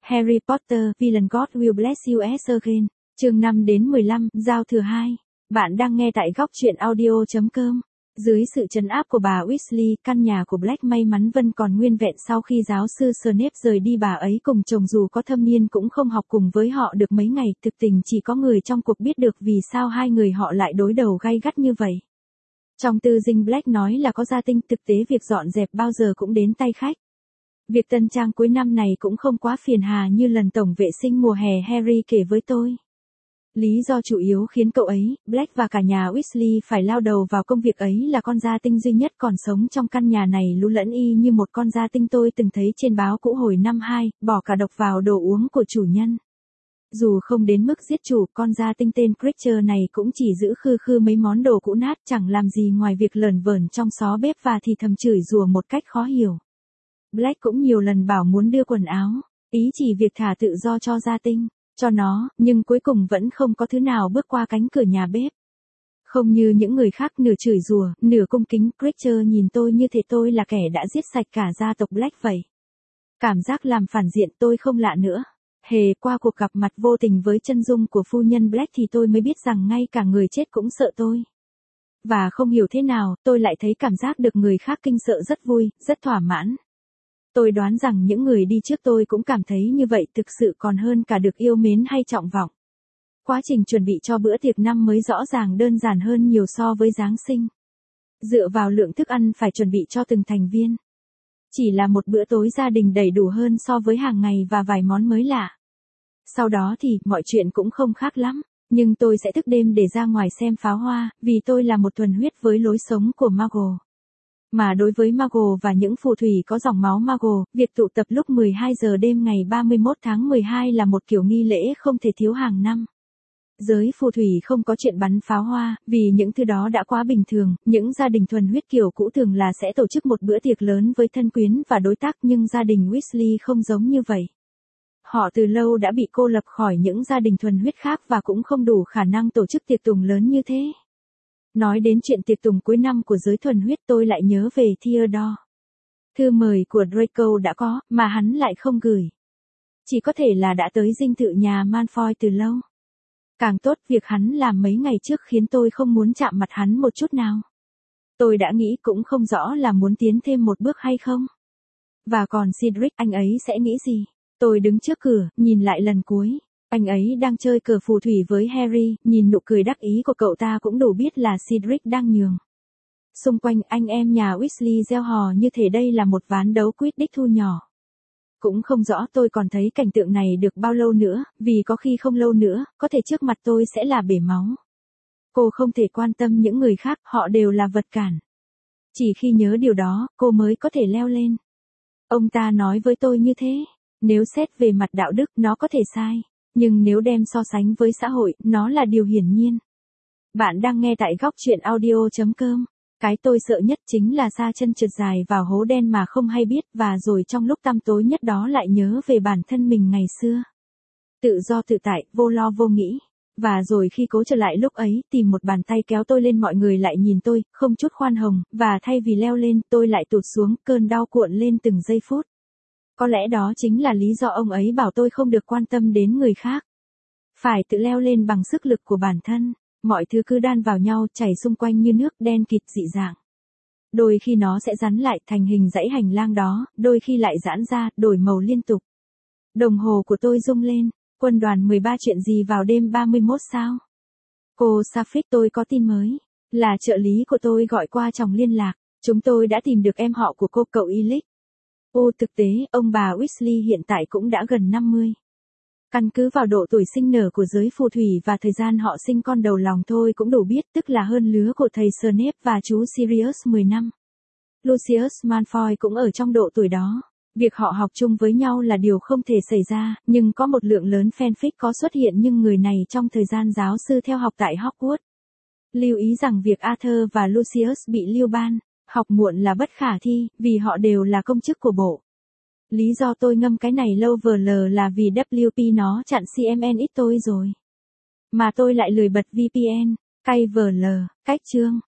Harry Potter, Villain God Will Bless You Again. Chương 5 đến 15, giao thừa 2. Bạn đang nghe tại góc truyện audio.com. Dưới sự trấn áp của bà Weasley, căn nhà của Black may mắn vẫn còn nguyên vẹn sau khi giáo sư Snape rời đi. Bà ấy cùng chồng dù có thâm niên cũng không học cùng với họ được mấy ngày. Thực tình chỉ có người trong cuộc biết được vì sao hai người họ lại đối đầu gay gắt như vậy. Trong tư dinh Black nói là có gia tinh, thực tế việc dọn dẹp bao giờ cũng đến tay khách. Việc tân trang cuối năm này cũng không quá phiền hà như lần tổng vệ sinh mùa hè Harry kể với tôi. Lý do chủ yếu khiến cậu ấy, Black và cả nhà Weasley phải lao đầu vào công việc ấy là con gia tinh duy nhất còn sống trong căn nhà này lú lẫn y như một con gia tinh tôi từng thấy trên báo cũ hồi năm 2, bỏ cả độc vào đồ uống của chủ nhân. Dù không đến mức giết chủ, con gia tinh tên Creature này cũng chỉ giữ khư khư mấy món đồ cũ nát, chẳng làm gì ngoài việc lởn vởn trong xó bếp và thì thầm chửi rủa một cách khó hiểu. Black cũng nhiều lần bảo muốn đưa quần áo, ý chỉ việc thả tự do cho gia tinh, cho nó, nhưng cuối cùng vẫn không có thứ nào bước qua cánh cửa nhà bếp. Không như những người khác nửa chửi rủa, nửa cung kính, Creature nhìn tôi như thể tôi là kẻ đã giết sạch cả gia tộc Black vậy. Cảm giác làm phản diện tôi không lạ nữa. Qua cuộc gặp mặt vô tình với chân dung của phu nhân Black thì tôi mới biết rằng ngay cả người chết cũng sợ tôi. Và không hiểu thế nào, tôi lại thấy cảm giác được người khác kinh sợ rất vui, rất thỏa mãn. Tôi đoán rằng những người đi trước tôi cũng cảm thấy như vậy, thực sự còn hơn cả được yêu mến hay trọng vọng. Quá trình chuẩn bị cho bữa tiệc năm mới rõ ràng đơn giản hơn nhiều so với Giáng sinh. Dựa vào lượng thức ăn phải chuẩn bị cho từng thành viên. Chỉ là một bữa tối gia đình đầy đủ hơn so với hàng ngày và vài món mới lạ. Sau đó thì, mọi chuyện cũng không khác lắm, nhưng tôi sẽ thức đêm để ra ngoài xem pháo hoa, vì tôi là một thuần huyết với lối sống của Muggle. Mà đối với Muggle và những phù thủy có dòng máu Muggle, việc tụ tập lúc 12 giờ đêm ngày 31 tháng 12 là một kiểu nghi lễ không thể thiếu hàng năm. Giới phù thủy không có chuyện bắn pháo hoa, vì những thứ đó đã quá bình thường, những gia đình thuần huyết kiểu cũ thường là sẽ tổ chức một bữa tiệc lớn với thân quyến và đối tác, nhưng gia đình Weasley không giống như vậy. Họ từ lâu đã bị cô lập khỏi những gia đình thuần huyết khác và cũng không đủ khả năng tổ chức tiệc tùng lớn như thế. Nói đến chuyện tiệc tùng cuối năm của giới thuần huyết tôi lại nhớ về Theodore. Thư mời của Draco đã có, mà hắn lại không gửi. Chỉ có thể là đã tới dinh thự nhà Malfoy từ lâu. Càng tốt, việc hắn làm mấy ngày trước khiến tôi không muốn chạm mặt hắn một chút nào. Tôi đã nghĩ cũng không rõ là muốn tiến thêm một bước hay không. Và còn Cedric, anh ấy sẽ nghĩ gì? Tôi đứng trước cửa, nhìn lại lần cuối. Anh ấy đang chơi cờ phù thủy với Harry, nhìn nụ cười đắc ý của cậu ta cũng đủ biết là Cedric đang nhường. Xung quanh anh em nhà Weasley reo hò như thể đây là một ván đấu Quidditch thu nhỏ. Cũng không rõ tôi còn thấy cảnh tượng này được bao lâu nữa, vì có khi không lâu nữa, có thể trước mặt tôi sẽ là bể máu. Cô không thể quan tâm những người khác, họ đều là vật cản. Chỉ khi nhớ điều đó, cô mới có thể leo lên. Ông ta nói với tôi như thế. Nếu xét về mặt đạo đức, nó có thể sai. Nhưng nếu đem so sánh với xã hội, nó là điều hiển nhiên. Bạn đang nghe tại góc truyện audio.com. Cái tôi sợ nhất chính là sa chân trượt dài vào hố đen mà không hay biết, và rồi trong lúc tăm tối nhất đó lại nhớ về bản thân mình ngày xưa. Tự do tự tại, vô lo vô nghĩ. Và rồi khi cố trở lại lúc ấy, tìm một bàn tay kéo tôi lên, mọi người lại nhìn tôi, không chút khoan hồng, và thay vì leo lên, tôi lại tụt xuống, cơn đau cuộn lên từng giây phút. Có lẽ đó chính là lý do ông ấy bảo tôi không được quan tâm đến người khác. Phải tự leo lên bằng sức lực của bản thân. Mọi thứ cứ đan vào nhau, chảy xung quanh như nước đen kịt dị dạng. Đôi khi nó sẽ rắn lại thành hình dãy hành lang đó, đôi khi lại giãn ra, đổi màu liên tục. Đồng hồ của tôi rung lên. Quân đoàn 13 chuyện gì vào đêm 31 sao? Cô Safik, tôi có tin mới. Là trợ lý của tôi gọi qua chòng liên lạc. Chúng tôi đã tìm được em họ của cô, cậu Ilic. Thực tế, ông bà Weasley hiện tại cũng đã gần 50. Căn cứ vào độ tuổi sinh nở của giới phù thủy và thời gian họ sinh con đầu lòng thôi cũng đủ biết, tức là hơn lứa của thầy Snape và chú Sirius 10 năm. Lucius Malfoy cũng ở trong độ tuổi đó. Việc họ học chung với nhau là điều không thể xảy ra, nhưng có một lượng lớn fanfic có xuất hiện nhưng người này trong thời gian giáo sư theo học tại Hogwarts. Lưu ý rằng việc Arthur và Lucius bị lưu ban, học muộn là bất khả thi, vì họ đều là công chức của bộ. Lý do tôi ngâm cái này lâu VL là vì WP nó chặn CMN ít tôi rồi. Mà tôi lại lười bật VPN, cay VL, cách chương.